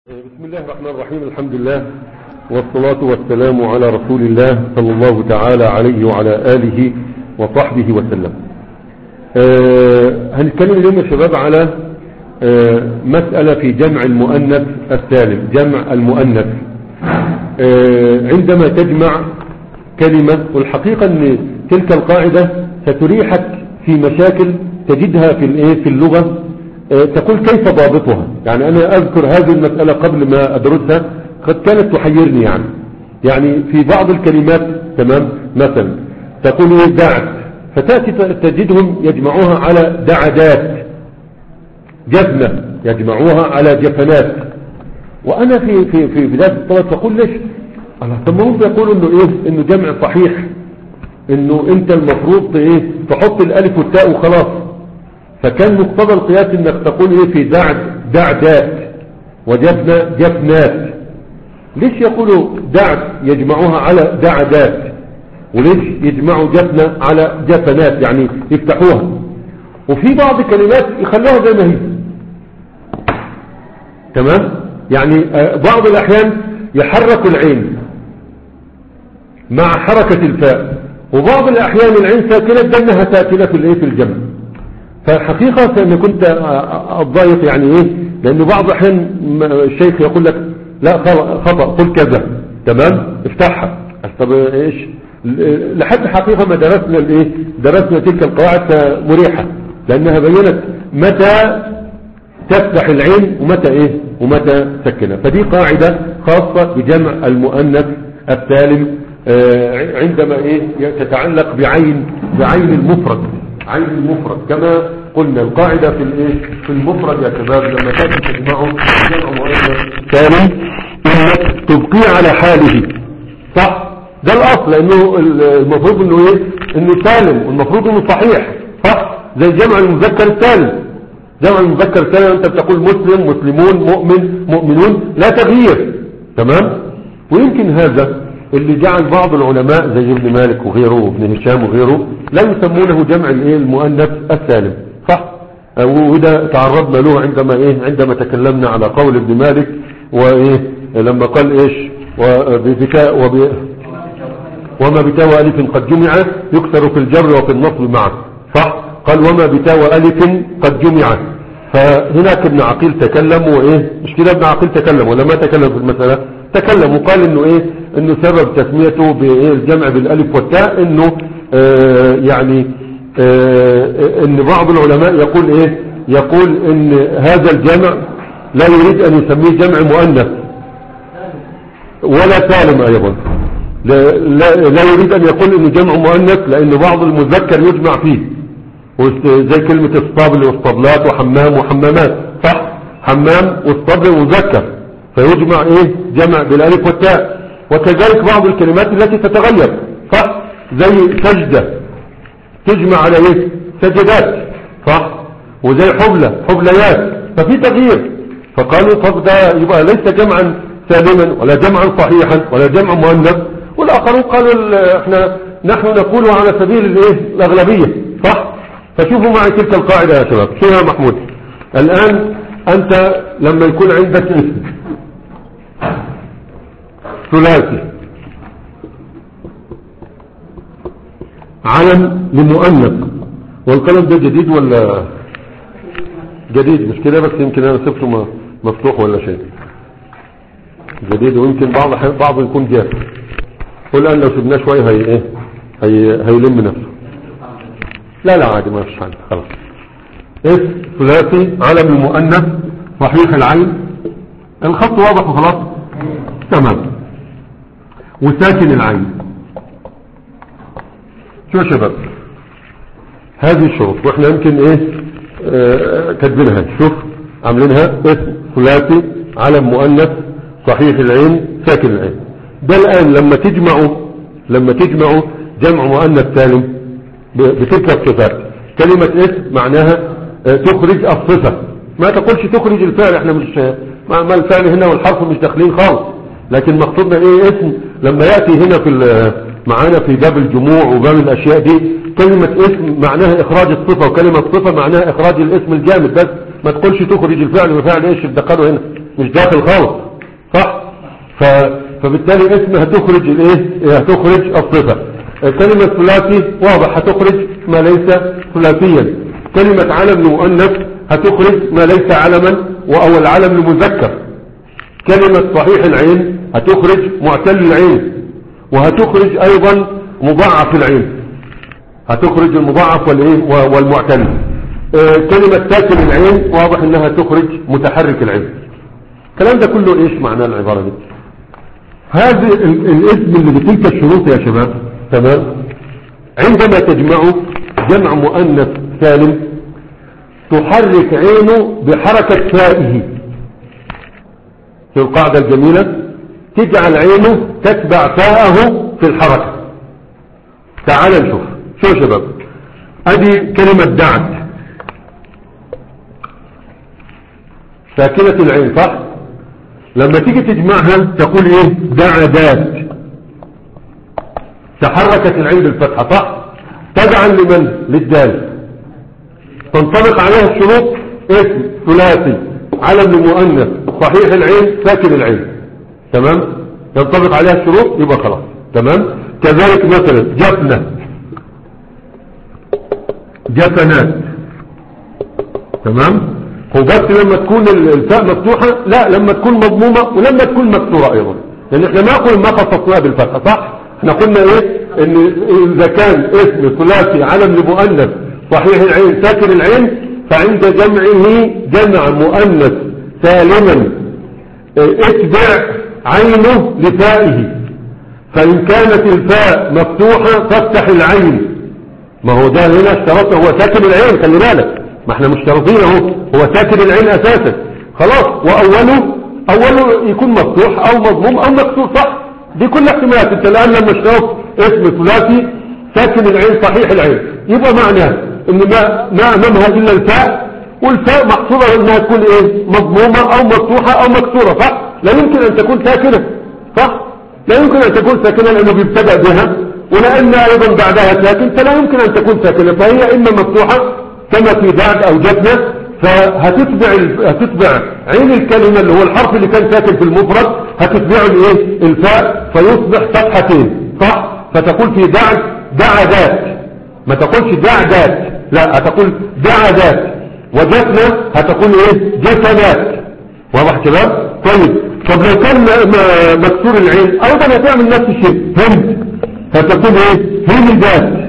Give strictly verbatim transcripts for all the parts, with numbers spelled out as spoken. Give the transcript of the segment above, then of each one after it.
بسم الله الرحمن الرحيم. الحمد لله والصلاة والسلام على رسول الله صلى الله تعالى عليه وعلى آله وصحبه وسلم. آه هنتكلم اليوم يا شباب على آه مسألة في جمع المؤنث السالم. جمع المؤنث آه عندما تجمع كلمة، والحقيقة ان تلك القاعدة ستريحك في مشاكل تجدها في الايه في اللغة. تقول كيف ضابطها؟ يعني أنا أذكر هذه المسألة قبل ما أدرسها، قد كانت تحيرني. يعني يعني في بعض الكلمات تمام، مثلا تقول إيه دعت، فتأتي تجدهم يجمعوها على دعدات، جفنة يجمعوها على جفنات. وأنا في في في بداية الطلب تقول ليش؟ الله، طب ما هم يقولوا إنه إيه؟ إنه جمع صحيح، إنه أنت المفروض إيه تحط الألف والتاء وخلاص. فكان مقتضى القياس انك تقول ايه في دعد دعدات وجفنا جفنات. ليش يقولوا دعد يجمعوها على دعدات، وليش يجمعوا جفنة على جفنات؟ يعني يفتحوها. وفي بعض الكلمات يخلوها زي ما هي، تمام. يعني بعض الاحيان يحركوا العين مع حركة الفاء، وبعض الاحيان العين ساكنة دنها ساكنة في الايه في الجمع. فالحقيقة أنا كنت أضايق يعني إيه، لأنه بعض الأحيان الشيخ يقول لك لا خطأ قل كذا، تمام افتحها. طب إيش؟ لحد حقيقة ما درسنا الإيه درسنا تلك القواعد مريحة، لأنها بينت متى تفتح العين ومتى إيه ومتى تسكنها. فدي قاعدة خاصة بجمع المؤنث السالم عندما إيه تتعلق بعين بعين المفرد، عين المفرد. كما قلنا القاعدة في الايه في المفرد يا شباب، لما تأتي تجمعه جمع مؤنث سالم انك تبقيه على حاله، صح؟ ده الاصل، لانه المفروض انه ايه انه سالم، والمفروض انه صحيح، صح؟ زي جمع المذكر السالم. جمع المذكر السالم انت بتقول مسلم مسلمون مؤمن مؤمنون، لا تغيير، تمام. ويمكن هذا اللي جعل بعض العلماء زي ابن مالك وغيره وابن هشام وغيره لا يسمونه جمع الايه المؤنث السالم، صح؟ وده تعرضنا له عندما ايه عندما تكلمنا على قول ابن مالك وايه لما قال ايش وبذكاء وب وما بتاء الف قد جمع يكسر في الجر وفي النصب معه، صح؟ قال وما بتاء الف قد جمع. فهناك ابن عقيل تكلم وايه مش كده، ابن عقيل تكلم ولا ما تكلم في المسألة؟ تكلم وقال انه ايه انه سبب تسميته بالجمع بالالف والتاء انه آه يعني آه ان بعض العلماء يقول ايه يقول ان هذا الجمع لا يريد ان يسميه جمع مؤنث ولا سالم ايضا، لا, لا, لا يريد ان يقول انه جمع مؤنث، لان بعض المذكر يجمع فيه، زي كلمة اسطبل واسطبلات وحمام وحمامات، صح؟ حمام واسطبل مذكر فيجمع ايه جمع بالالف والتاء. وكذلك بعض الكلمات التي تتغير، صح؟ زي سجدة تجمع على ايه سجدات، صح؟ وزي حبلة حبليات، ففي تغيير. فقالوا طب ده يبقى ليس جمعا سالما ولا جمعا صحيحا ولا جمع مؤنث. والاخرون قالوا احنا نحن نقول على سبيل الايه الاغلبية، صح؟ فشوفوا معي تلك القاعدة يا شباب. شوفوا يا محمود، الان انت لما يكون عندك اسم ثلاثي علم لمؤنث، والقلم ده جديد ولا جديد؟ مش كده، بس يمكن انا سبته مفتوح ولا شيء جديد، ويمكن بعض بعض يكون جاف. والان لو سبناه شويه هي ايه هي هيلم نفسه. لا لا عادي ما فيش حاجه، خلاص. اسم ثلاثي علم لمؤنث صحيح العين، الخط واضح وخلاص، تمام، وساكن العين. شو يا شباب هذه الشروط، واحنا يمكن ايه اه كاتبينها. شوف عاملينها اسم ثلاثي علم مؤنث صحيح العين ساكن العين. ده الان لما تجمعوا لما تجمعوا جمع مؤنث سالم بتلك الصفات. كلمة اسم معناها اه تخرج الصفة، ما تقولش تخرج الفعل، احنا مش ما الفعل هنا والحرف مش داخلين خالص، لكن مقصودنا ايه اسم لما يأتي هنا في معانا في باب الجموع وباب الاشياء دي. كلمة اسم معناها اخراج الصفة، وكلمة صفة معناها اخراج الاسم الجامد، بس ما تقولش تخرج الفعل وفعل ايش تدخله هنا، مش داخل خالص صح. ف... فبالتالي اسم هتخرج الايه هتخرج الصفة. كلمة ثلاثي واضح هتخرج ما ليس ثلاثيا. كلمة علم لمؤنث هتخرج ما ليس علما او العلم لمذكر. كلمة صحيح العين هتخرج معتل العين، وهتخرج ايضا مضاعف العين، هتخرج المضاعف والايه والمعتل. اه كلمة ساكن العين واضح انها تخرج متحرك العين. الكلام ده كله ايش معناه العبارة دي؟ هذا الاسم اللي بتلك الشروط يا شباب تمام. عندما تجمعه جمع مؤنث سالم تحرك عينه بحركة فائه في القاعدة الجميلة، تجعل عينه تتبع فاءه في الحركة. تعال نشوف. شو يا شباب؟ ادي كلمة دعت ساكنة العين صح. لما تيجي تجمعها تقول ايه؟ دعدات. تحركت العين بالفتحة صح. تبعا لمن؟ للدال. تنطبق عليها الشروط اسم ثلاثي علم لمؤنث صحيح العين ساكن العين تمام. ينطبق عليها الشروط يبقى خلاص تمام. كذلك مثلا جفنة جفنات تمام. هو بس لما تكون الفاء مفتوحة؟ لا، لما تكون مضمومة ولما تكون مكسورة ايضا. لان احنا ما قلنا ما خصصناها بالفتحة صح. احنا قلنا ايه؟ ان اذا كان اسم ثلاثي علم لمؤنث صحيح العين ساكن العين فعند جمعه جمع مؤنث سالما اتبع عينه لفائه. فان كانت الفاء مفتوحة فافتح العين. ما هو ده هنا اشترطه هو ساكن العين، خلي بالك ما احنا مشترطين اهو هو ساكن العين اساسا خلاص. واوله اوله يكون مفتوح او مضموم او مكسور صح. دي كل احتمالات. انت الان لما اشترط اسم ثلاثي ساكن العين صحيح العين يبقى معناه ان ما ما امامها الا الفاء، والفاء محصوره انها تكون ايه؟ مضمومه او مفتوحه او مكسوره صح. لا يمكن ان تكون ساكنه صح. لا يمكن ان تكون ساكنه لانه بيبتدأ بها، ولان ايضا بعدها ساكن فلا يمكن ان تكون ساكنه. فهي اما مفتوحه كما في دعد او جفنه، فهتتبع هتتبع عين الكلمه اللي هو الحرف اللي كان ساكن في المفرد هتتبعه الايه؟ الفاء، فيصبح فتحتين صح. فتقول في دعد دعدات، ما تقولش دعدات، لا هتقول دعدات. وجفنة هتقول ايه؟ جفنات. واضح شباب؟ طيب طب لو كان مكسور العين ايضا هتعمل نفس الشيء. هند هتقول ايه؟ هندات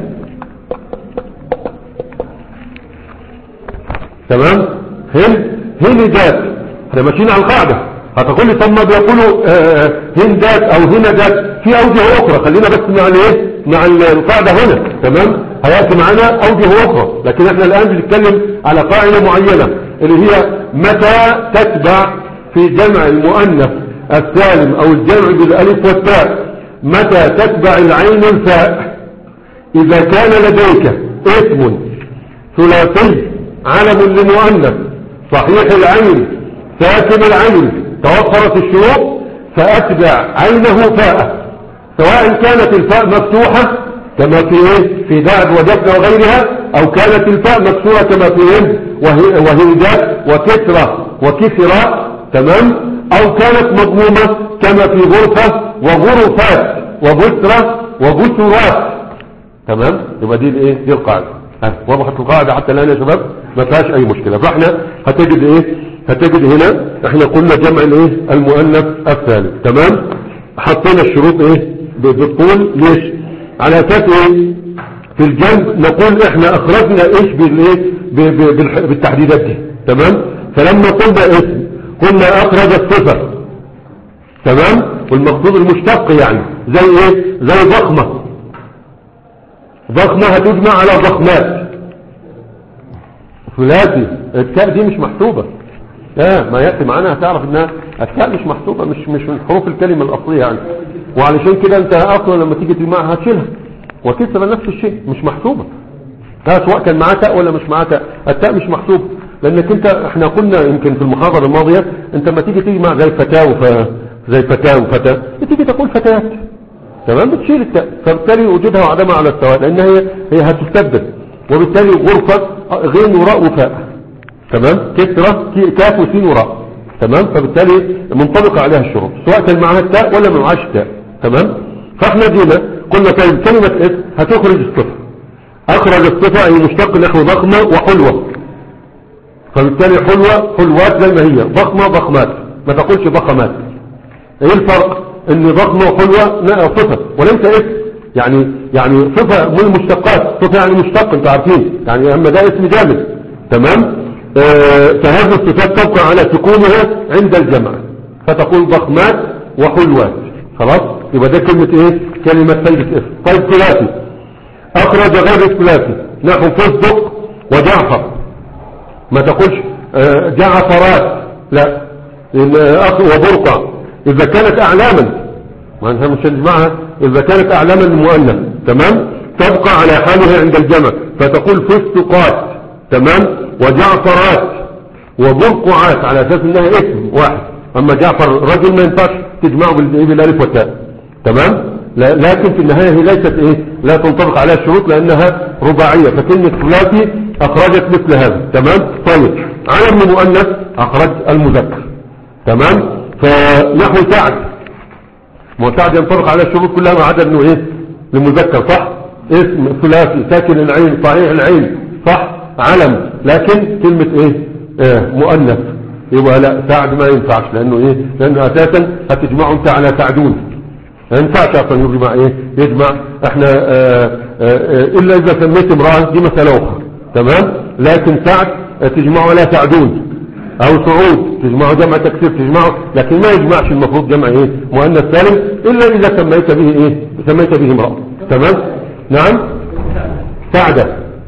تمام. هند هندات. احنا ماشيين على القاعدة. هتقول لي طب ما بيقولوا آه هندات او هندات في اوجه اخرى. خلينا بس مع الايه؟ مع القاعدة هنا تمام. هيأتي معنا اوجه اخرى، لكن احنا الان بنتكلم على قاعدة معينة اللي هي متى تتبع في جمع المؤنث السالم او الجمع بالالف والتاء، متى تتبع العين الفاء؟ اذا كان لديك اسم ثلاثي علم لمؤنث صحيح العين ساكن العين توفرت الشروط فاتبع عينه فاء، سواء كانت الفاء مفتوحة كما في ايه؟ في دعد وجفنة وغيرها، او كانت الفاء مكسورة كما في هند وهندات وكسرة وكسرة تمام، او كانت مضمومة كما في غرفة وغرفات وبسرة وبسرات تمام. يبقى دي الايه؟ دي القاعدة. وضحت القاعدة حتى الان يا شباب؟ ما فيهاش اي مشكلة. فاحنا هتجد ايه؟ هتجد هنا احنا قلنا جمع الايه؟ المؤنث الثالث تمام. حطينا الشروط ايه؟ بالطول. ليش؟ على اساس ايه؟ في الجنب نقول احنا اخرجنا ايش بالايه؟ بالتحديدات دي تمام. فلما قلنا اسم قلنا اخرج الصفة تمام، والمقصود المشتق يعني زي ايه؟ زي ضخمة. ضخمة هتجمع على ضخمات. ثلاثي التاء دي مش محسوبة. اه ما يأتي معانا هتعرف انها التاء مش محسوبة، مش مش من حروف الكلمة الاصلية يعني. وعلشان كده انت اصلا لما تيجي تجمعها هتشيلها. وكسر نفس الشيء مش محسوبة. ها سواء كان معاه تاء ولا مش معاه تاء، التاء مش محسوبة. لانك انت احنا قلنا يمكن في المحاضرة الماضية انت لما تيجي تجمع زي فتاة وف زي فتاة وفتاة بتيجي تقول فتيات تمام، بتشيل التاء، فبالتالي وجودها وعدمها على السواء، لان هي هي هتستبدل. وبالتالي غرفة غين وراء وفاء تمام، كسرة كاف وسين وراء تمام. فبالتالي منطبق عليها الشروط سواء كان معها التاء ولا ما معهاش التاء. تمام. فاحنا جينا قلنا طيب كلمة اسم هتخرج الصفة، اخرج الصفة اي مشتق نحو ضخمة وحلوة، فبالتالي حلوة حلوات زي ما هي، ضخمة ضخمات، ما تقولش ضخمات. ايه الفرق؟ ان ضخمة وحلوة صفة وليس اسم، يعني يعني صفة من المشتقات، صفة يعني مشتق انتوا عارفين، يعني اما ده اسم جامد. تمام. آه فهذه الصفات تبقى على سكونها عند الجمع، فتقول ضخمات وحلوات. خلاص يبقى ده كلمة ايه؟ كلمة تلبس اسم. طيب ثلاثي اخرج غير الثلاثي نحو فستق وجعفر، ما تقولش آه جعفرات، لا، وبرقع اذا كانت اعلاما، ما انت مش هنجمعها اذا كانت اعلاما المؤنث. تمام. تبقى على حالها عند الجمع فتقول فستقات. تمام. وجعفرات وبرقعات على اساس انها اسم واحد، اما جعفر رجل ما ينفعش تجمعه بالالف والتاء. تمام. لكن في النهاية هي ليست ايه، لا تنطبق عليها الشروط لانها رباعية، فكلمة ثلاثي اخرجت مثل هذا. تمام. طيب علم المؤنث اخرج المذكر. تمام. فنحو سعد، ما سعد ينطبق على الشروط كلها ما عدا انه ايه للمذكر، صح؟ اسم ثلاثي ساكن العين صحيح العين، صح؟ علم، لكن كلمة ايه اه مؤنث، يبقى لا سعد ما ينفعش لانه ايه، لانه اساسا هتجمعه انت على سعدون، ما ينفعش اصلا يجمع ايه، يجمع احنا اه اه اه الا اذا سميت امرأة دي مسألة اخرى. تمام. لكن سعد تجمعه على سعدون، او سعود تجمعه جمع تكسير تجمعه، لكن ما يجمعش المفروض جمع ايه مؤنث سالم الا اذا سميت به ايه، سميت به امرأة. تمام. نعم. سعدة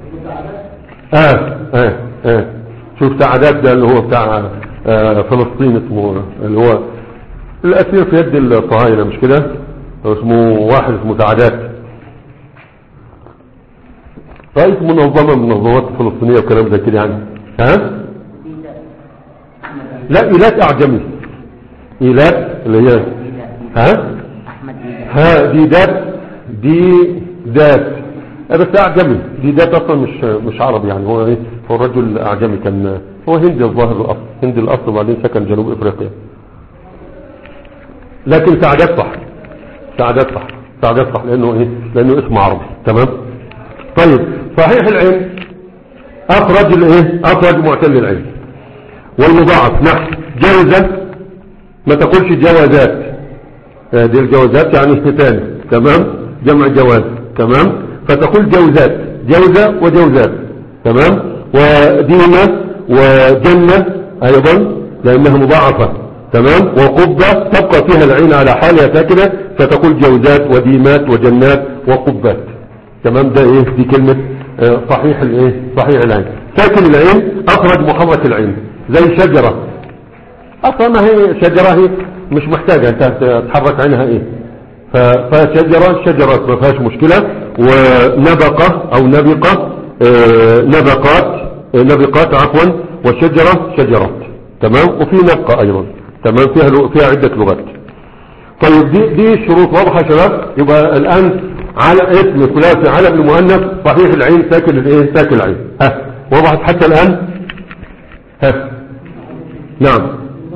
اه اه اه شوف سعدات ده اللي هو بتاع آه فلسطين، اسمه اللي هو الاسير في يد الصهاينة، مش كده؟ اسمه واحد اسمه سعدات، رئيس منظمة من المنظمات الفلسطينية وكلام زي كده يعني. ها لا إيلات أعجمي، إيلات اللي هي ها ها ديدات ديدات بس أعجمي، ديدات أصلا مش مش عربي يعني، هو إيه، هو الرجل أعجمي، كان هو هندي الظاهر الأصل، هندي الأصل وبعدين سكن جنوب إفريقيا. لكن سعدات صح، سعدات صح، سعدات صح لأنه إيه، لأنه اسم عربي. تمام. طيب صحيح العين أخرج الإيه، أخرج معتل العين. والمضاعف نحو جوزة، ما تقولش جوازات، دي الجوازات يعني اثنتان. تمام. جمع جواز. تمام. فتقول جوزات، جوزة وجوزات. تمام. وديمة وجنة ايضا لانها مضاعفة. تمام. وقبة تبقى فيها العين على حالها ساكنة فتقول جوزات وديمات وجنات وقبات. تمام. ده ايه، دي كلمة اه صحيح الايه، صحيح العين. ساكن العين اخرج محرك العين زي شجرة، اصلا ما هي شجرة، هي مش محتاجة انت تحرك عينها ايه، فشجرة شجرة ما فيهاش مشكلة. ونبقة او نبقة اه نبقات اه نبقات عفوا، والشجرة شجرات. تمام. وفي نبقة ايضا. تمام. فيها فيها عدة لغات. طيب دي دي شروط واضحة يا شباب. يبقى الان على اسم ثلاثي علم المؤنث صحيح العين ساكن الايه، ساكن العين. ها وضحت حتى الان؟ ها نعم.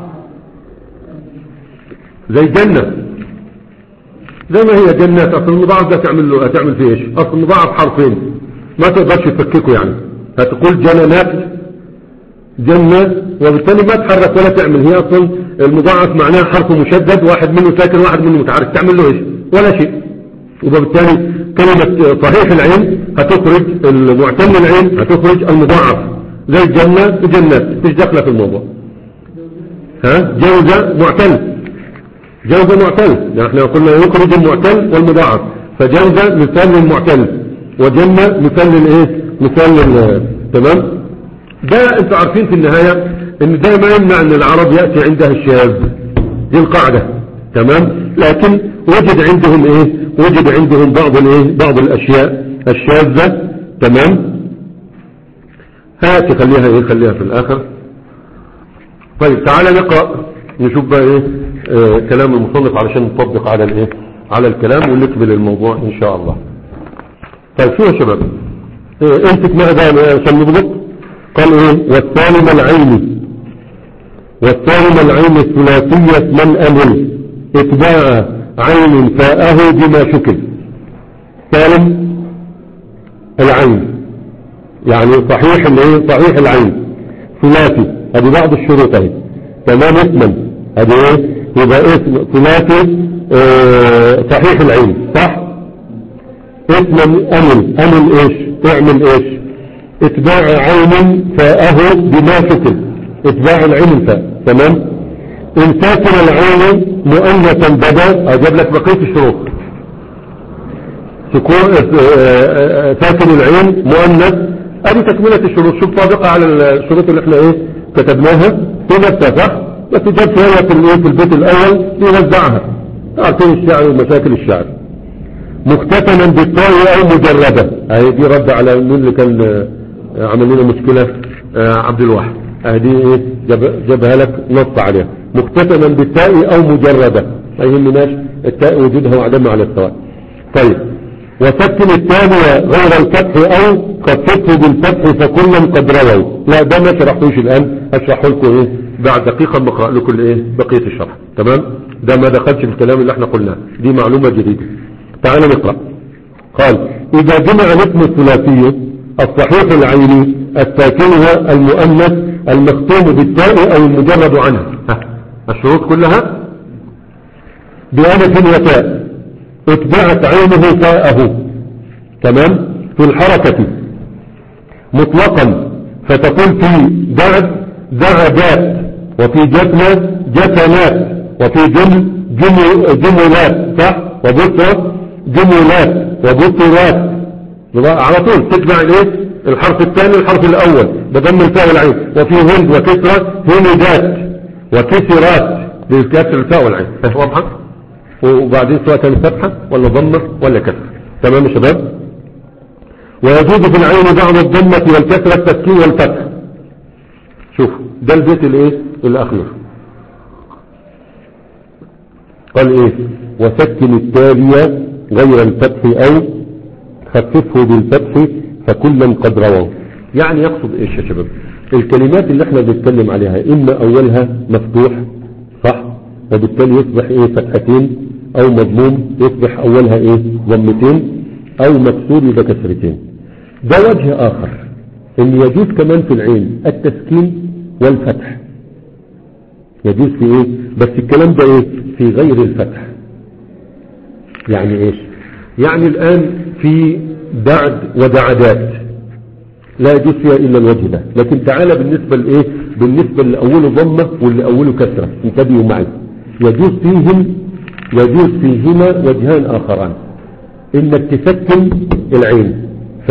زي جنة، زي ما هي جنات، اصل المضاعف ده تعمل له تعمل فيه ايش؟ اصل المضاعف حرفين ما تقدرش تفككه يعني، هتقول جنانات جنة وبالتالي ما تحرك ولا تعمل، هي اصلا المضاعف معناه حرف مشدد، واحد منه ساكن واحد منه متحرك، تعمل له ايش؟ ولا شيء. وبالتالي كلمة صحيح العين هتخرج المعتل العين، هتخرج المضاعف زي الجنة وجنات، مش داخله في الموضوع. ها جوزة معتل، جوزة معتل، يعني احنا قلنا يخرج المعتل والمضاعف، فجوزة مثال للمعتل وجنة مثال للايه، مثال لل تمام. ده انتوا عارفين في النهاية ان ده ما يمنع ان العرب يأتي عندها الشاذ، دي القاعدة. تمام. لكن وجد عندهم ايه، وجد عندهم بعض الايه، بعض الاشياء الشاذة. تمام. هات خليها ايه، خليها في الاخر. طيب تعالى نقرأ نشوف بقى ايه آه كلام المصنف علشان نطبق على الايه، على الكلام ونكمل الموضوع ان شاء الله. طيب شو يا شباب إيه امسك ماذا عشان نضبط. قال ايه، والثالث العلمي والثاني من العين الثلاثية من أمل اتباع عين فاءه بما شكل. سالم العين يعني صحيح الايه صحيح العين ثلاثي، هذه بعض الشروط اهي. تمام. اسما هذه ايه يبقى اسم ثلاثي اه صحيح العين صح. اسما امل امل ايش اعمل ايش اتباع عين فاءه بما شكل، اتباع العين الفاء. تمام. ان ساكن العين مؤنثا بدا اجاب لك بقيه الشروط. سكون ساكن العين مؤنث ادي تكمله الشروط. شوف طابقه على الشروط اللي احنا ايه كتبناها في نفسها صح، بس جاب شويه في الايه في البيت الاول يوزعها. عارفين الشعر ومشاكل الشعر. مختتما بالطاء او مجرده اهي دي رد على مين اللي كان عمل لنا مشكله آه عبد الواحد اهدي ايه جاب جابها لك نص عليها. مختتما بالتاء او مجرده ما يهمناش التاء وجودها وعدمها على السواء. طيب. وسكن الثانية غير الفتح او خففه بالفتح فكلا قد رووا. لا ده ما شرحتوش الان اشرحه لكم ايه بعد دقيقة بقرأ لكم الايه بقية الشرح. تمام. ده ما دخلش في الكلام اللي احنا قلناه، دي معلومة جديدة. تعالى نقرأ. قال اذا جمع الاسم الثلاثي الصحيح العيني الساكن المؤنث المختوم بالتاء او المجرد عنها. الشروط كلها بألف وتاء اتبعت عينه فاءه. تمام. في الحركة مطلقا فتقول في بعد دعجات وفي جتنة جتنات وفي جم جم جملات صح وبصرة جملات وبصرات على طول تتبع الايه الحرف الثاني الحرف الاول بضم الفاء والعين. وفي هند وكسرة هندات وكسرات بالكسر الفاء والعين. واضحة. وبعدين سواء كان فتحة ولا ضمة ولا كسر. تمام يا شباب. ويجوز في العين بعض الضمة والكسرة التسكين والفتح. شوف ده البيت الايه الاخير. قال ايه وسكن التالية غير الفتح او خففه بالفتح فكلا قد رووا. يعني يقصد ايش يا شباب الكلمات اللي احنا بنتكلم عليها اما اولها مفتوح صح وبالتالي يصبح ايه فتحتين او مضموم يصبح اولها ايه ضمتين او مكسور يبقى كسرتين. ده وجه اخر ان يجوز كمان في العين التسكين والفتح يجوز في ايه بس الكلام ده ايه في غير الفتح. يعني ايش يعني الان في دعد ودعدات لا يجوز فيها الا الوجه ده. لكن تعالى بالنسبة لايه بالنسبة اللي اوله ضمة واللي اوله كسرة انتبهوا معي. يجوز فيهم يجوز فيهما وجهان اخران انك تسكن العين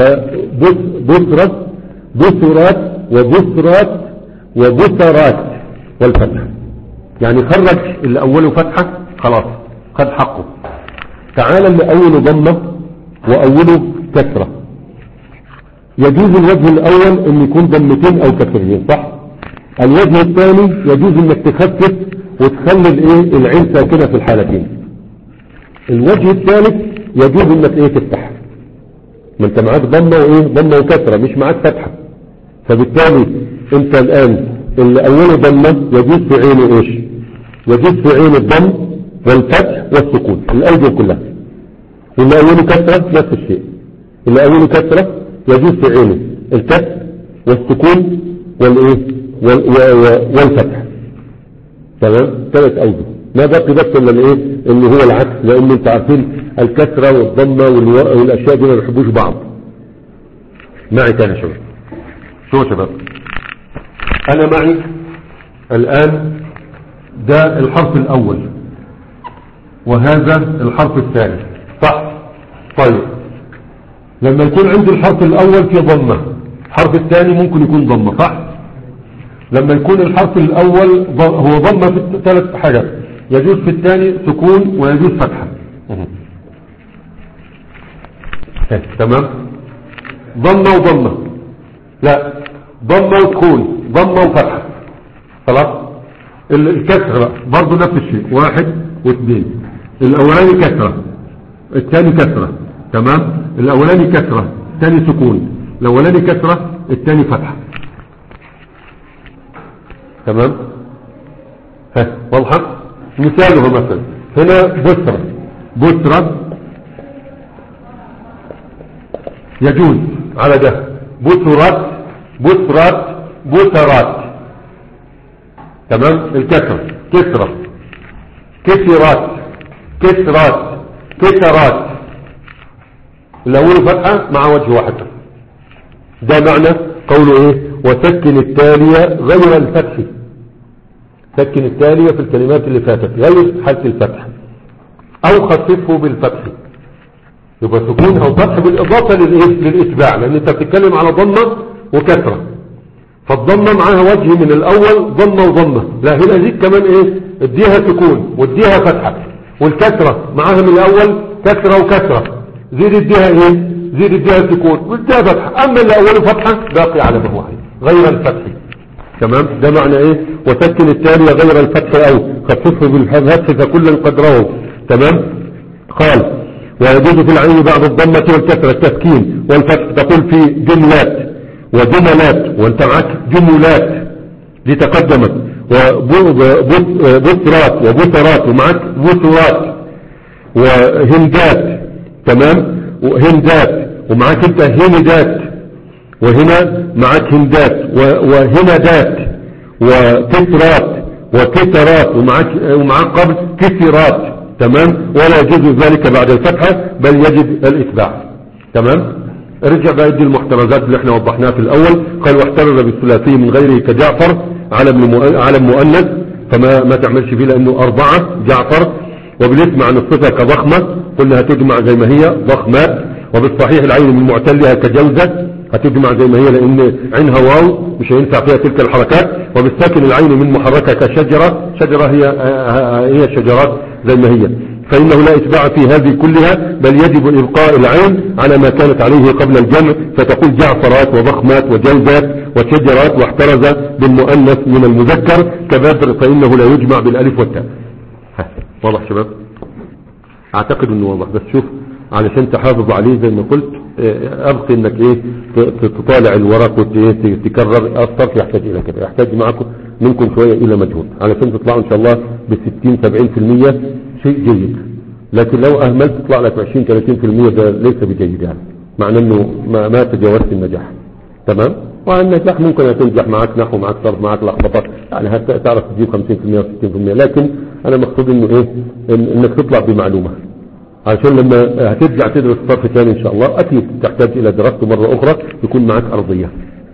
فبصرت بصرات وبصرات وبصرات والفتح. يعني خرج اللي اوله فتحة خلاص خد حقه. تعالى اللي اوله ضمة واوله كسرة يجوز الوجه الاول ان يكون ضمتين او كسرين صح. الوجه الثاني يجوز انك تخفف وتخلي الايه العين ساكنة في الحالتين. الوجه الثالث يجوز انك ايه تفتح ما انت معاك ضمة وايه ضمة وكسرة مش معاك فتحة. فبالتالي انت الان اللي اوله ضمة يجوز في عينه ايش يجوز في عين الضم والفتح والسكون الاوجه كلها. واللي اوله كسرة نفس الشيء. اللي اوله كسرة يجوز في عينه الكسر والسكون والايه والفتح. تمام. ثلاث اوجه ما بقي بس الا الايه اللي هو العكس لان انت عارفين الكسرة والضمة والاشياء دي ما بيحبوش بعض. معي تاني يا شباب. شو يا شباب انا معي الان ده الحرف الاول وهذا الحرف الثاني صح. طيب لما يكون عندي الحرف الاول في ضمة الحرف الثاني ممكن يكون ضمة صح. لما يكون الحرف الاول هو ضمة في ثلاث حاجات يجوز في الثاني سكون ويجوز فتحة. تمام. ضمة وضمة لا ضمة وسكون ضمة وفتحة خلاص. الكسرة برضو نفس الشيء واحد واثنين. الاولاني كسرة الثاني كسرة. تمام. الاولاني كسرة الثاني سكون. الاولاني كسرة الثاني فتحة. تمام. ها واضحة. مثاله مثلا هنا بسرة، بسرة يجوز على ده، بسرات بسرات بسرات، تمام. الكسرة كسرة كسرات كسرات كسرات، الأول فتحة مع وجه واحد، ده معنى قوله ايه وسكن التالية غير الفتح. سكن التالية في الكلمات اللي فاتت غير حالة الفتح، او خففه بالفتح، يبقى سكون او فتح بالاضافة للاتباع، لان انت بتتكلم على ضمة وكسرة، فالضمة معاها وجه من الاول ضمة وضمة، لا هنا زيد كمان ايه اديها سكون واديها فتحة، والكسرة معاها من الاول كسرة وكسرة، زيد اديها ايه زيد اديها سكون واديها فتحة، اما اللي اوله فتحة باقي على ما هو عليه غير الفتح، تمام. ده معنى ايه وسكن التالية غير الفتح او خففه بالفتح فكلا قدره، تمام. قال ويجوز في العين بعد الضمة والكسرة التسكين والفتح، تقول في جملات وجملات، وانت معك جملات دي تقدمت، وبسرات وبسرات ومعك بسرات، وهندات، تمام، وهندات ومعك انت هندات، وهنا معك هندات وهندات وكسرات وكسرات، ومعك ومعك قبل كسرات، تمام. ولا يجوز ذلك بعد الفتحة بل يجب الاتباع، تمام. رجع بقى يدي المحترزات اللي احنا وضحناها في الاول. قال واحترز بالثلاثي من غيره كجعفر علم علم مؤنث، فما ما تعملش فيه لانه اربعة جعفر، وبالاسم عن الصفة كضخمة قلنا هتجمع زي ما هي ضخمات، وبالصحيح العين من معتلها كجوزة هتجمع زي ما هي لان عينها واو مش هينفع فيها تلك الحركات، وبالساكن العين من محركة كشجرة، شجرة هي هي شجرات زي ما هي، فإنه لا إتباع في هذه كلها بل يجب إبقاء العين على ما كانت عليه قبل الجمع، فتقول جعفرات وضخمات وجوزات وشجرات، واحترز بالمؤنث من المذكر كبدر فإنه لا يجمع بالألف والتاء. واضح شباب؟ أعتقد أنه واضح، بس شوف علشان تحافظ عليه زي ما قلت أبقي أنك إيه تطالع الورق وتكرر. الصرف يحتاج إلى كده، يحتاج معكم منكم شوية إلى مجهود علشان تطلعوا إن شاء الله بستين سبعين في المية شيء جيد، لكن لو أهملت تطلع لك عشرين ثلاثين في المية ده ليس بجيد، يعني معنى أنه ما, ما تجاوزت النجاح، تمام. والنجاح ممكن تنجح معك نحو معك صرف معك لخبطة، يعني حتى تعرف تجيب خمسين في المية وستين في المية، لكن أنا مقصود إنه إيه إن إنك تطلع بمعلومة، عشان لما هترجع تدرس صرف ثاني إن شاء الله أكيد تحتاج إلى دراسته مرة أخرى يكون معك أرضية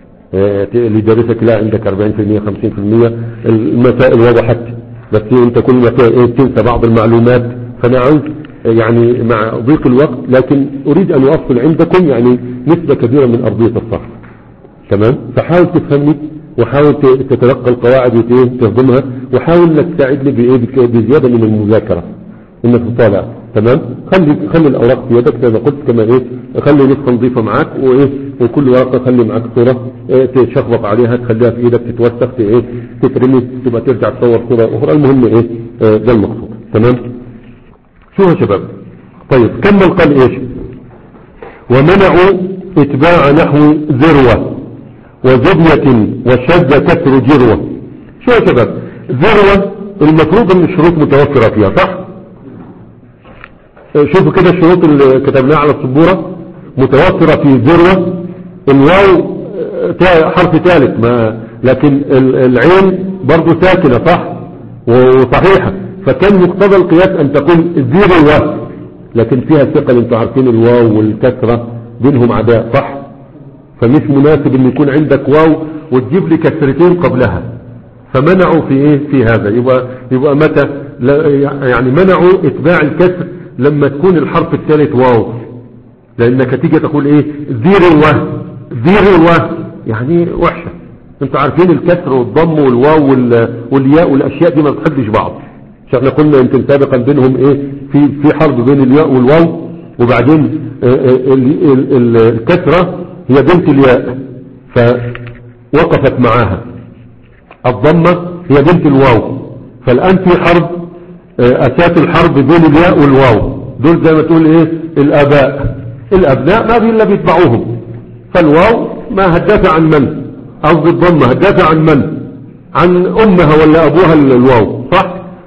اللي درسك لا عندك أربعين في المية خمسين في المية المسائل وضحت، بس انت كل ما ايه تنسى بعض المعلومات. فانا عاوز يعني مع ضيق الوقت لكن اريد ان اوصل عندكم يعني نسبة كبيرة من ارضية الصرف، تمام. فحاول تفهمني وحاول تتلقى القواعد وتهضمها، وحاول انك تساعدني بايه بزيادة من المذاكرة انك تطالع، تمام. خلي خلي الاوراق في يدك زي ما قلت كما ايه، خلي نسخة نظيفة معاك وايه، وكل ورقة خلي معاك صورة إيه تشخبط عليها تخليها في ايدك تتوسخ ايه تترمي تبقى ترجع تصور صورة اخرى، المهم ايه اه ده المقصود، تمام. شو يا شباب؟ طيب كمل قال ايش ومنعوا اتباع نحو ذروة وزبية وشد كسر جروة. شو يا شباب؟ ذروة المفروض ان الشروط متوفرة فيها صح؟ شوفوا كده الشروط اللي كتبناها على السبورة متوفرة في ذروة. الواو حرف ثالث ما لكن العين برضو ساكنة صح وصحيحة، فكان مقتضى القياس ان تقول ذروة، لكن فيها ثقل، انتوا عارفين الواو والكسرة بينهم عداء صح، فمش مناسب ان يكون عندك واو وتجيب لي كسرتين قبلها، فمنعوا في ايه في هذا. يبقى يبقى متى يعني منعوا اتباع الكسر لما تكون الحرف الثالث واو، لانك تيجي تقول ايه ذروة ذروة يعني وحشة. انتوا عارفين الكسر والضم والواو والياء والاشياء دي ما بتحدش بعض، مش احنا قلنا يمكن سابقا بينهم ايه في في حرب بين الياء والواو، وبعدين الكسرة هي بنت الياء فوقفت معاها، الضمة هي بنت الواو، فالآن في حرب أساس الحرب بين الياء والواو، دول زي ما تقول ايه الآباء، الأبناء ما في إلا بيتبعوهم، فالواو ما هتدافع عن من؟ قصد الضمة هتدافع عن من؟ عن أمها ولا أبوها الواو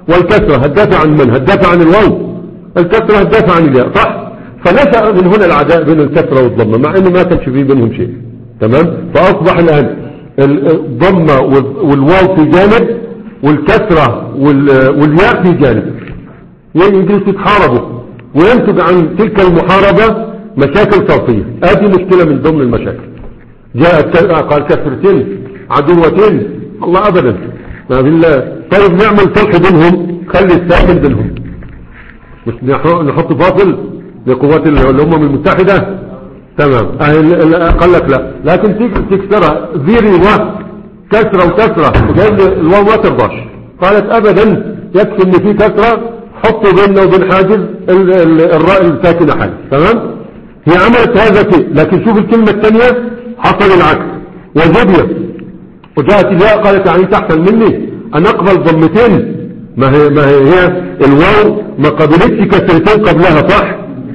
والكسرة هتدافع عن من؟ هتدافع عن الواو. الكسرة هتدافع عن الياء، صح؟ فنشأ من هنا العداء بين الكسرة والضمة، مع انه ما كانش فيه بينهم شيء. تمام؟ فاصبح الان الضمة والواو في جانب، والكسرة والياء في جانب، يجلسوا يتحاربوا، وينتج عن تلك المحاربة مشاكل صرفية. هذه مشكلة من ضمن المشاكل. جاءت قال كسرتين عدوتين، الله ابدا ما في الله. طيب نعمل صلح بينهم، خلي الساكن بينهم، مش نحط باطل لقوات الامم المتحدة. تمام. قال لك لا، لكن تكسرها ذيري و كسرة وكسرة، وجايب الواو ما ترضاش. قالت ابدا، يكفي ان في كسرة، حطوا بيننا وبين حاجز الراء الساكنة حاجز. تمام. هي عملت هذا شيء، لكن شوف الكلمة الثانية حصل العكس. وزبية وجاءت الياء قالت يعني انت احسن مني، انا اقبل ضمتين. ما هي ما هي, هي الواو ما قبلتش كسرتين قبلها، صح؟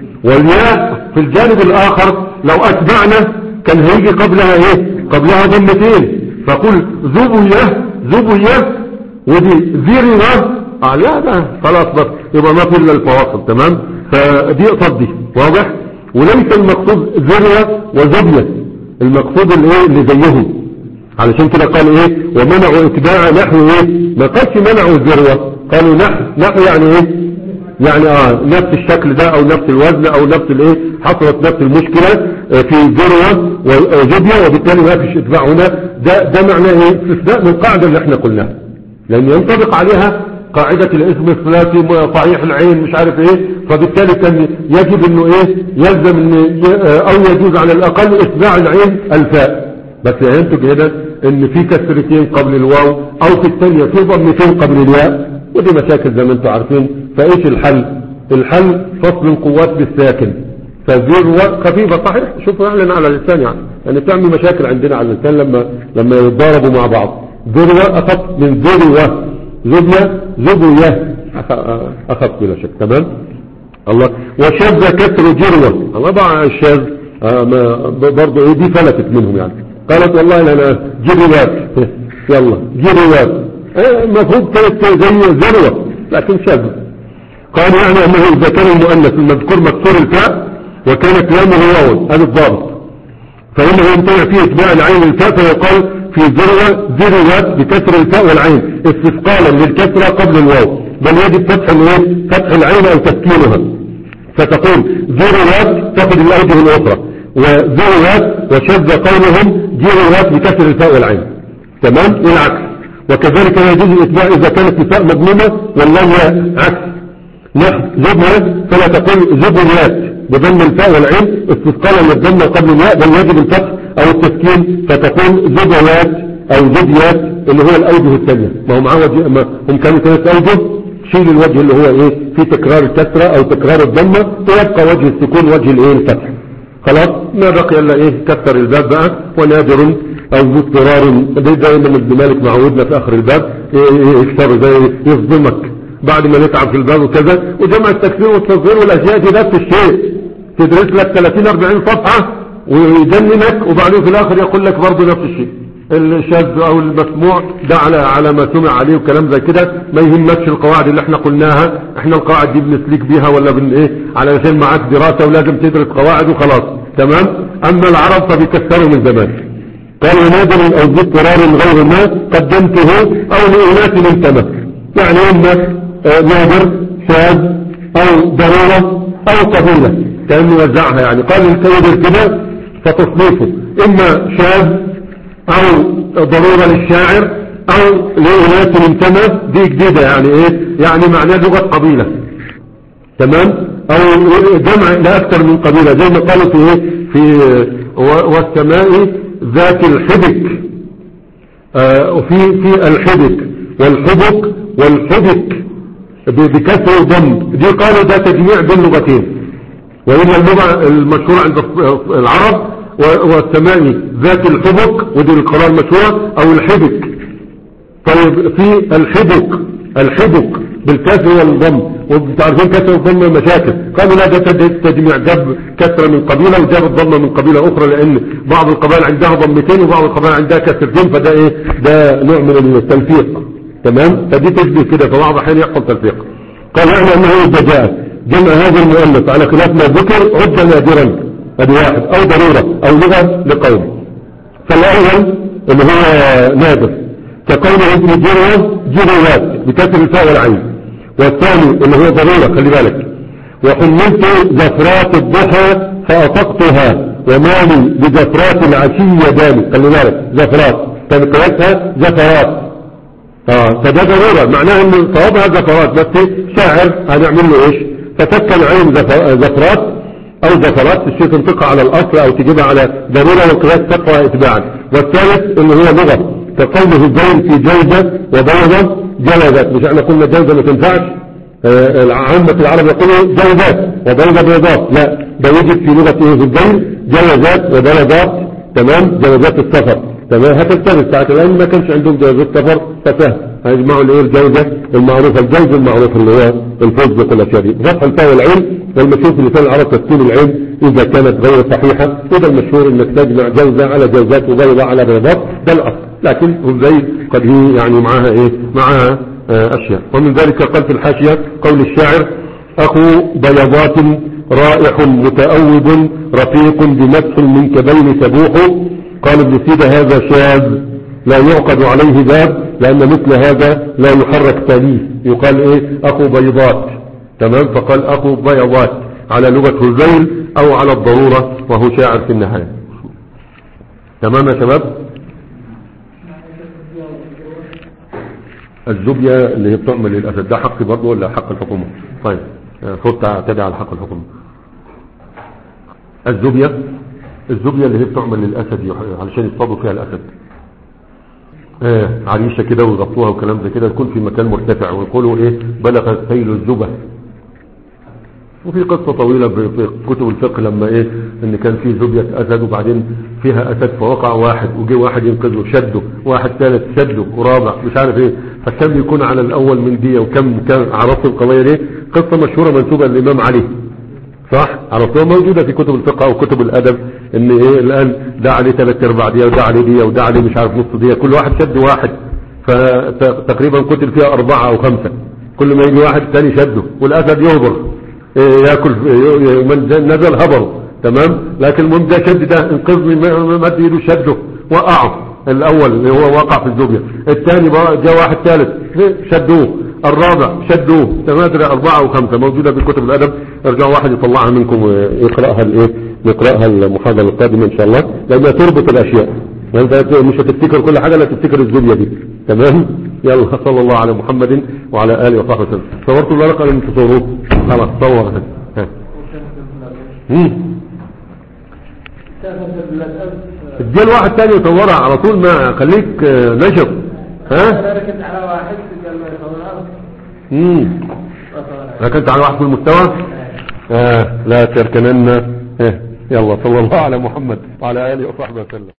والياء في الجانب الاخر لو اتبعنا كان هيجي قبلها ايه؟ قبلها ضمتين. فقل زبية زبية ودي زيري اه لا ده خلاص بس يبقى ما في الا الفواصل. تمام. فدي قصدي واضح. وليس المقصود ذرية وزبية، المقصود الايه اللي زيهم. علشان كده قال ايه ومنعوا اتباع نحو ايه، ما قالش منعوا الذروة، قالوا نحو نحو يعني ايه، يعني اه نفس الشكل ده او نفس الوزن او نفس الايه، حصلت نفس المشكلة في ذروة وزبية، وبالتالي ما فيش اتباع هنا. ده ده معناه ايه، استثناء من القاعدة اللي احنا قلناها، لان ينطبق عليها قاعدة الاسم الثلاثي صحيح العين مش عارف ايه. فبالتالي كان يجب انه ايه، يلزم ان او يجوز على الاقل اتباع العين الفاء. بس ينتج هنا ان في كسرتين قبل الواو، او في الثانية في ضمتين قبل الياء، ودي مشاكل زي ما انتم عارفين. فايش الحل؟ الحل فصل القوات بالساكن. فالذروة خفيفة صحيح، شوف فعلا على اللسان يعني يعني تعمل مشاكل عندنا على اللسان لما لما يتضاربوا مع بعض. ذروة اخف من ذروة، زبية زبية أخذ بلا شك. تمام. الله. وشذ كسر جروة، الله ضع الشاذ آه برضو ايه دي فلتت منهم يعني. قالت والله لنا جروات يلا جروات، المفروض كانت زي ذروة لكن شاذ. قال يعني انه اذا كان المؤنث المذكور مكسور الفاء وكانت لامه واو، هذا الضابط، فإنه يمتنع فيه اتباع العين الفاء، فيقال في ذروة ذروات بكسر الفاء والعين استثقالا للكسرة قبل الواو، بل يجب فتح الواو فتح العين او تسكينها، فتقول ذروات تاخذ الاوجه الاخرى، وذروات وشذ قولهم ذروات بكسر الفاء والعين. تمام. والعكس. وكذلك لا يجوز الاتباع اذا كانت الفاء مضمومه والله عكس نحو زبية، فلا تقول زبيات بضم الفاء والعين استثقالا للضمه قبل الياء، بل يجب الفتح او التسكين، فتقول زبيات او زبيات اللي هو الاوجه الثانيه. ما هو معاه وجه، ما هم كانوا ثلاث اوجه، شيل الوجه اللي هو ايه في تكرار الكسره او تكرار الضمه، ويبقى وجه السكون وجه الايه الفتح. خلاص ما بقي الا ايه كسر الباب بقى. ونادر او ذو اضطرار، دايما ابن مالك معودنا في اخر الباب يكسر زي يصدمك بعد ما نتعب في الباب وكذا. وجمع التكسير والتصغير والاشياء دي نفس الشيء، تدرس لك ثلاثين أربعين صفحة ويجننك، وبعدين في الاخر يقول لك برضه نفس الشيء، الشاذ او المسموع ده على على ما سمع عليه وكلام زي كده. ما يهمكش القواعد اللي احنا قلناها، احنا القواعد دي بنسلك بيها ولا بن ايه علشان معاك دراسة ولازم تدرس قواعد وخلاص. تمام. اما العرب فبيكسروا من زمان. قالوا نادر او ذو اضطرار غير ما قدمته او لإناث من تمك، يعني اما نادر شاذ او ضرورة او قبيلة، كأنه وزعها يعني. قال الكيدر كده فتصنيفه اما شاذ او ضرورة للشاعر او لإناث من تمك، دي جديدة يعني ايه، يعني معناه لغة قبيلة. تمام. او جمع لاكثر من قبيلة، زي ما قالوا في ايه في والسماء ذات الحبك، آه وفي في الحبك والحبك والحبك بكسر وضم، دي قالوا ده تجميع بين لغتين، وهي اللغة المشهورة عند العرب. والسماء ذات الحبك ودي القراءة المشهورة، او الحبك. طيب في الحبك الحبك بالكسر والضم، وبتعرفين كسر والضم مشاكل. قالوا لا ده تجميع، جاب كسر من قبيلة وجاب الضم من قبيلة اخرى، لان بعض القبائل عندها ضمتين وبعض القبائل عندها كسرتين، فده ايه ده نوع من التلفيق. تمام. فدي تشبه كده في بعض الأحيان يحصل تلفيق. قال يعني أنه إذا جاء جمع هذا المؤلف على خلاف ما ذكر عد نادرا، هذا واحد، أو ضرورة أو لغة لقوم. فالأول اللي هو نادر كقوله في جروة جروات بكسر الفاء والعين، والثاني اللي هو ضرورة خلي بالك، وحملت زفرات الضحى فأطقتها ومالي بزفرات العشي يداني، خلي بالك زفرات كان قياسها زفرات. اه فده ضرورة معناها ان صوابها زفرات، بس شاعر هنعمل له ايش؟ فتك العين زفرات او زفرات الشيء تنطقها على الاصل او تجيبها على ضرورة والقياس تقوى اتباعا. والثالث اللي هو لغة كقوله الزين في جوزة وبيضة جوزت، مش احنا قلنا جوزة ما تنفعش، آه عامة العرب يقولوا جوزات وبيضة بيضات، لا ده وجد في لغة ايه في الزين جوزات وبيضات، تمام، جوزات السفر، تمام. هتلتبس ساعة الآن ما كانش عندهم جوزات سفر فسهل هيجمعوا الايه الجوزة المعروفة، الجوز المعروف اللي هو الفوز بكل الاشياء دي. فتح الفاء والعين والمشهور في لسان العرب تسكين العين اذا كانت غير صحيحة، وده المشهور انك تجمع جوزة على جوزات وبيضة على بيضات، ده الاصل. لكن الزيد قد هي يعني معها ايه معها آه اشياء. ومن ذلك قال في الحاشية قول الشاعر اخو بيضات رائح متأوب رفيق بمسح من كبين سبوح. قال ابن سيدة هذا شاذ لا يعقد عليه باب لأن مثل هذا لا يحرك تاليه، يقال ايه اخو بيضات، تمام. فقال اخو بيضات على لغة الزيل او على الضرورة وهو شاعر في النهاية. تمام يا شباب. الزبية اللي هي بتعمل للأسد ده حق برضه ولا حق الحكومة؟ طيب فرصة اعتدى على حق الحكومة. الزبية الزبية اللي هي بتعمل للأسد علشان يصطادوا فيها الأسد، آه عريشة كده ويغطوها وكلام زي كده، تكون في مكان مرتفع ويقولوا ايه بلغ سيل الزبة. وفي قصة طويلة في كتب الفقه لما ايه ان كان في زبية اسد وبعدين فيها اسد فوقع واحد وجي واحد ينقذه شده، واحد ثالث شده ورابع مش عارف ايه، فكم يكون على الاول من دي وكم كان عرفت القضية دي. قصة مشهورة منسوبة للامام علي، صح؟ عرفتوها موجودة في كتب الفقه او كتب الادب ان ايه الان ده عليه ثلاث ارباع دي وده عليه دي وده عليه مش عارف نص دي، كل واحد شد واحد فتقريبا قتل فيها اربعة او خمسة، كل ما يجي واحد ثاني شده والاسد يهبر ياكل من نزل هبره، تمام. لكن المهم ده شد ده انقذني مد يده شده وقعه الاول اللي هو وقع في الزبية، الثاني بقى جاء واحد ثالث شدوه، الرابع شدوه، تمام. اربعة او خمسة موجودة في كتب الادب، ارجعوا واحد يطلعها منكم ويقرأها الايه نقرأها المحاضرة القادمة ان شاء الله لانها تربط الاشياء، انت مش هتفتكر كل حاجة لا تفتكر الزبية دي، تمام. يلا صلى الله على محمد وعلى آله وصحبه وسلم. صورتوا الله رقم انتوا تصوروه خلاص صور ها ادي الواحد تاني يصورها على طول، ما خليك نشط. ها انا ركنت على واحد قال ما يصورها امم ركنت على واحد في المستوى اه لا تركنن. اه يلا صلى الله على محمد وعلى آله وصحبه وسلم.